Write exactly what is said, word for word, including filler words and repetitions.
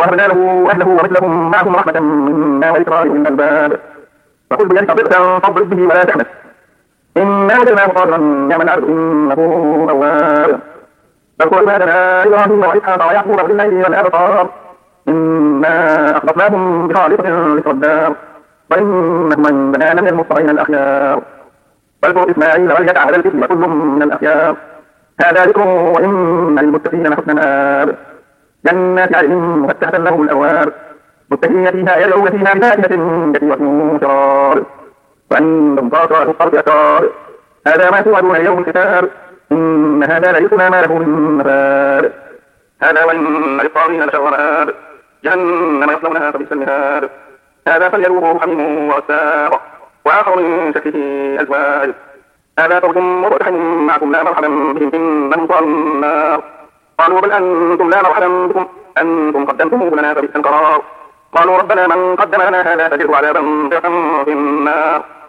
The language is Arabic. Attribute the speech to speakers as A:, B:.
A: ووهبنا له أهله ومثلهم معهم رحمة منا وذكرى لأولي الألباب. فقل بيدك ضغطا فاضرب به ولا تحنث إنا وجدناه صابرا نعم العبد إنه أواب. فاذكر عبادنا إبراهيم وإسحاق ويعقوب أولي الأيدي والأبصار إنا أخلصناهم بخالصة ذكر الدار وإنهم عندنا لمن المصطفين الأخيار. واذكر إسماعيل واليسع على الكفل وكل من الأخيار هذا ذكر وإن للمتقين لحسن مآب. جنات عدن مفتحة لهم الأبواب متكئين فيها يدعون فيها بفاكهة كثيرة شراب وعندهم قاصرات الطرف أتراب هذا ما توعدون يوم الكتاب إن هذا لرزقنا ما له من نفاد. هذا وإن للطاغين لشر مآب جهنم يصلونها فبئس المهاد. هذا فليذوقوه حميم وغساق وآخر من شكله أزواج هذا فوج مرتحم معكم لا مرحبا بهم إنهم صالوا النار. قالوا بل أنتم لا مرحبا بكم أنتم قدمتموه لنا فبئس القرار. قالوا ربنا من قدم لنا هذا فزده عذابا ضعفا في النار.